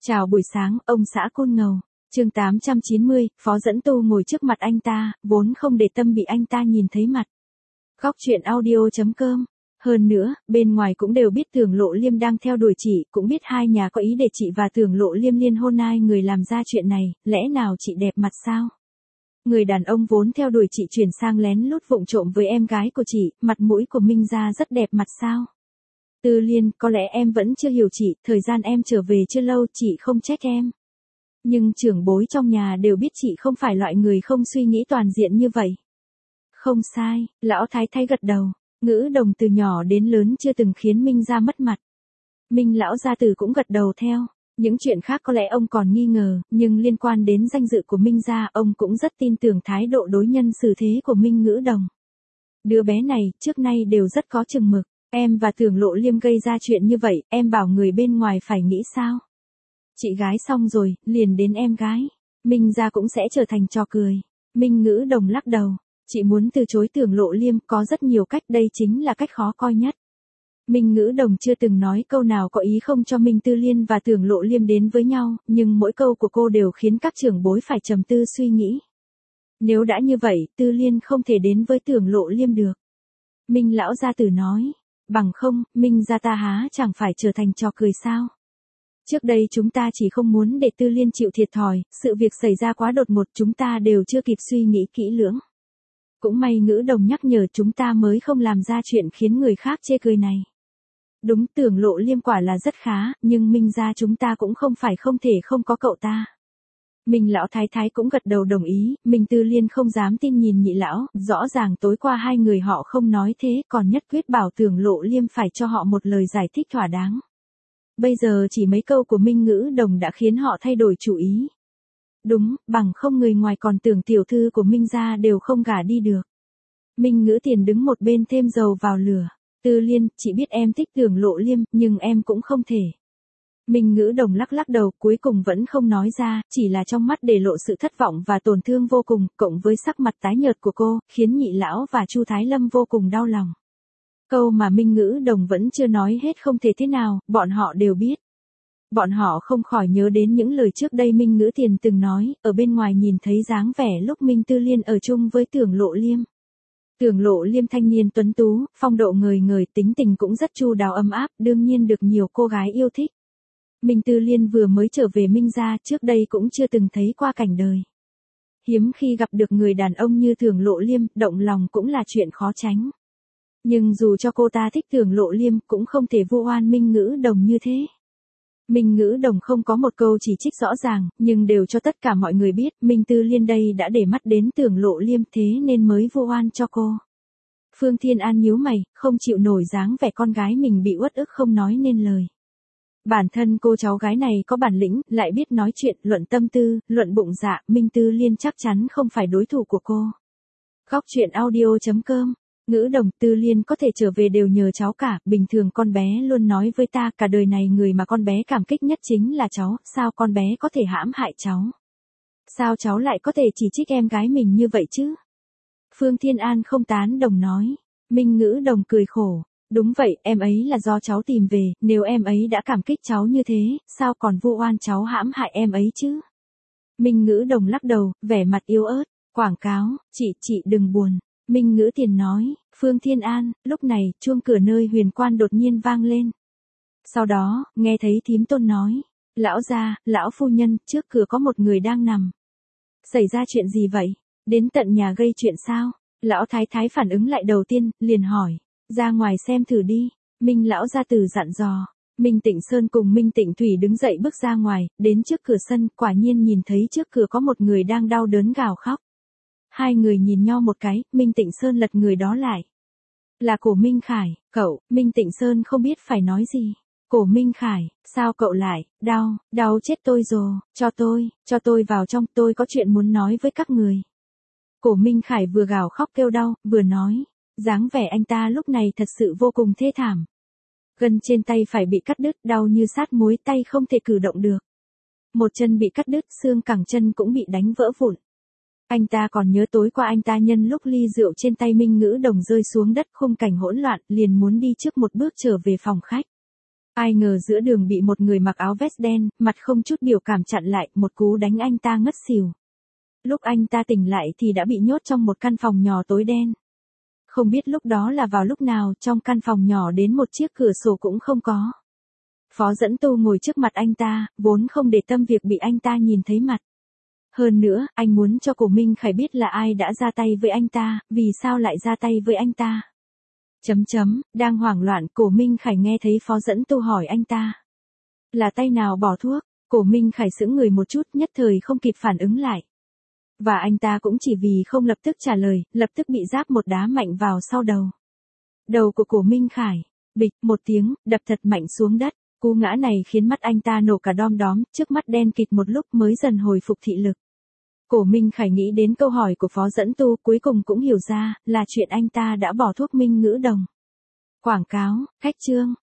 Chào buổi sáng, ông xã Côn Ngầu. Chương 890, Phó Dẫn Tu ngồi trước mặt anh ta, vốn không để tâm bị anh ta nhìn thấy mặt. Góc truyện audio.com. Hơn nữa, bên ngoài cũng đều biết Tưởng Lộ Liêm đang theo đuổi chị, cũng biết hai nhà có ý để chị và Tưởng Lộ Liêm liên hôn, ai người làm ra chuyện này, lẽ nào chị đẹp mặt sao? Người đàn ông vốn theo đuổi chị chuyển sang lén lút vụng trộm với em gái của chị, mặt mũi của Minh Gia rất đẹp mặt sao? Tư Liên, có lẽ em vẫn chưa hiểu chị, thời gian em trở về chưa lâu, chị không trách em. Nhưng trưởng bối trong nhà đều biết chị không phải loại người không suy nghĩ toàn diện như vậy. Không sai, lão thái thái gật đầu, Ngữ Đồng từ nhỏ đến lớn chưa từng khiến Minh Gia mất mặt. Minh lão gia tử cũng gật đầu theo. Những chuyện khác có lẽ ông còn nghi ngờ, nhưng liên quan đến danh dự của Minh Gia, ông cũng rất tin tưởng thái độ đối nhân xử thế của Minh Ngữ Đồng. Đứa bé này, trước nay đều rất có chừng mực. Em và Tưởng Lộ Liêm gây ra chuyện như vậy, em bảo người bên ngoài phải nghĩ sao? Chị gái xong rồi, liền đến em gái. Minh Gia cũng sẽ trở thành trò cười. Minh Ngữ Đồng lắc đầu. Chị muốn từ chối Tưởng Lộ Liêm, có rất nhiều cách, đây chính là cách khó coi nhất. Minh Ngữ Đồng chưa từng nói câu nào có ý không cho Minh Tư Liên và Tưởng Lộ Liêm đến với nhau, nhưng mỗi câu của cô đều khiến các trưởng bối phải trầm tư suy nghĩ. Nếu đã như vậy, Tư Liên không thể đến với Tưởng Lộ Liêm được. Minh lão gia tử nói. Bằng không, Minh Gia ta há chẳng phải trở thành trò cười sao? Trước đây chúng ta chỉ không muốn để Tư Liên chịu thiệt thòi, sự việc xảy ra quá đột ngột, chúng ta đều chưa kịp suy nghĩ kỹ lưỡng. Cũng may Ngữ Đồng nhắc nhở chúng ta mới không làm ra chuyện khiến người khác chê cười này. Đúng, Tưởng Lộ Liêm quả là rất khá, nhưng Minh Gia chúng ta cũng không phải không thể không có cậu ta. Minh lão thái thái cũng gật đầu đồng ý, Minh Tư Liên không dám tin nhìn nhị lão, rõ ràng tối qua hai người họ không nói thế, còn nhất quyết bảo Tưởng Lộ Liêm phải cho họ một lời giải thích thỏa đáng. Bây giờ chỉ mấy câu của Minh Ngữ Đồng đã khiến họ thay đổi chủ ý. Đúng, bằng không người ngoài còn tưởng tiểu thư của Minh Gia đều không gả đi được. Minh Ngữ Tiền đứng một bên thêm dầu vào lửa. Tư Liên, chị biết em thích Tưởng Lộ Liêm, nhưng em cũng không thể. Minh Ngữ Đồng lắc lắc đầu, cuối cùng vẫn không nói ra, chỉ là trong mắt để lộ sự thất vọng và tổn thương vô cùng, cộng với sắc mặt tái nhợt của cô, khiến nhị lão và Chu Thái Lâm vô cùng đau lòng. Câu mà Minh Ngữ Đồng vẫn chưa nói hết không thể thế nào, bọn họ đều biết. Bọn họ không khỏi nhớ đến những lời trước đây Minh Ngữ Tiền từng nói, ở bên ngoài nhìn thấy dáng vẻ lúc Minh Tư Liên ở chung với Tưởng Lộ Liêm. Tưởng Lộ Liêm thanh niên tuấn tú, phong độ ngời ngời, tính tình cũng rất chu đáo ấm áp, đương nhiên được nhiều cô gái yêu thích. Minh Tư Liên vừa mới trở về Minh Gia, trước đây cũng chưa từng thấy qua cảnh đời. Hiếm khi gặp được người đàn ông như Tưởng Lộ Liêm, động lòng cũng là chuyện khó tránh. Nhưng dù cho cô ta thích Tưởng Lộ Liêm, cũng không thể vu oan Minh Ngữ Đồng như thế. Minh Ngữ Đồng không có một câu chỉ trích rõ ràng, nhưng đều cho tất cả mọi người biết, Minh Tư Liên đây đã để mắt đến Tưởng Lộ Liêm, thế nên mới vu oan cho cô. Phương Thiên An nhíu mày, không chịu nổi dáng vẻ con gái mình bị uất ức không nói nên lời. Bản thân cô cháu gái này có bản lĩnh, lại biết nói chuyện, luận tâm tư, luận bụng dạ, Minh Tư Liên chắc chắn không phải đối thủ của cô. Góc truyện audio.com. Ngữ Đồng, Tư Liên có thể trở về đều nhờ cháu cả, bình thường con bé luôn nói với ta, cả đời này người mà con bé cảm kích nhất chính là cháu, sao con bé có thể hãm hại cháu? Sao cháu lại có thể chỉ trích em gái mình như vậy chứ? Phương Thiên An không tán đồng nói. Minh Ngữ Đồng cười khổ. Đúng vậy, em ấy là do cháu tìm về, nếu em ấy đã cảm kích cháu như thế, sao còn vu oan cháu hãm hại em ấy chứ? Minh Ngữ Đồng lắc đầu, vẻ mặt yếu ớt, quảng cáo, chị đừng buồn. Minh Ngữ Tiền nói, Phương Thiên An, lúc này, chuông cửa nơi huyền quan đột nhiên vang lên. Sau đó, nghe thấy thím Tôn nói, lão gia, lão phu nhân, trước cửa có một người đang nằm. Xảy ra chuyện gì vậy? Đến tận nhà gây chuyện sao? Lão thái thái phản ứng lại đầu tiên, liền hỏi. Ra ngoài xem thử đi. Minh lão gia tử dặn dò. Minh Tịnh Sơn cùng Minh Tịnh Thủy đứng dậy bước ra ngoài, đến trước cửa sân, quả nhiên nhìn thấy trước cửa có một người đang đau đớn gào khóc. Hai người nhìn nhau một cái, Minh Tịnh Sơn lật người đó lại. Là Cổ Minh Khải, cậu, Minh Tịnh Sơn không biết phải nói gì. Cổ Minh Khải, sao cậu lại, đau chết tôi rồi, cho tôi vào trong, tôi có chuyện muốn nói với các người. Cổ Minh Khải vừa gào khóc kêu đau, vừa nói. Dáng vẻ anh ta lúc này thật sự vô cùng thê thảm. Gân trên tay phải bị cắt đứt, đau như sát muối, tay không thể cử động được. Một chân bị cắt đứt, xương cẳng chân cũng bị đánh vỡ vụn. Anh ta còn nhớ tối qua anh ta nhân lúc ly rượu trên tay Minh Ngữ Đồng rơi xuống đất, khung cảnh hỗn loạn, liền muốn đi trước một bước trở về phòng khách. Ai ngờ giữa đường bị một người mặc áo vest đen, mặt không chút biểu cảm chặn lại, một cú đánh anh ta ngất xỉu. Lúc anh ta tỉnh lại thì đã bị nhốt trong một căn phòng nhỏ tối đen. Không biết lúc đó là vào lúc nào, trong căn phòng nhỏ đến một chiếc cửa sổ cũng không có. Phó Dẫn Tu ngồi trước mặt anh ta, vốn không để tâm việc bị anh ta nhìn thấy mặt. Hơn nữa, anh muốn cho Cổ Minh Khải biết là ai đã ra tay với anh ta, vì sao lại ra tay với anh ta. Đang hoảng loạn, Cổ Minh Khải nghe thấy Phó Dẫn Tu hỏi anh ta. Là tay nào bỏ thuốc? Cổ Minh Khải sững người một chút, nhất thời không kịp phản ứng lại. Và anh ta cũng chỉ vì không lập tức trả lời, lập tức bị giáp một đá mạnh vào sau đầu. Đầu của Cổ Minh Khải, bịch một tiếng, đập thật mạnh xuống đất. Cú ngã này khiến mắt anh ta nổ cả đom đóm, trước mắt đen kịt một lúc mới dần hồi phục thị lực. Cổ Minh Khải nghĩ đến câu hỏi của Phó Dẫn Tu, cuối cùng cũng hiểu ra, là chuyện anh ta đã bỏ thuốc minh ngữ đồng. Quảng cáo, khách chương.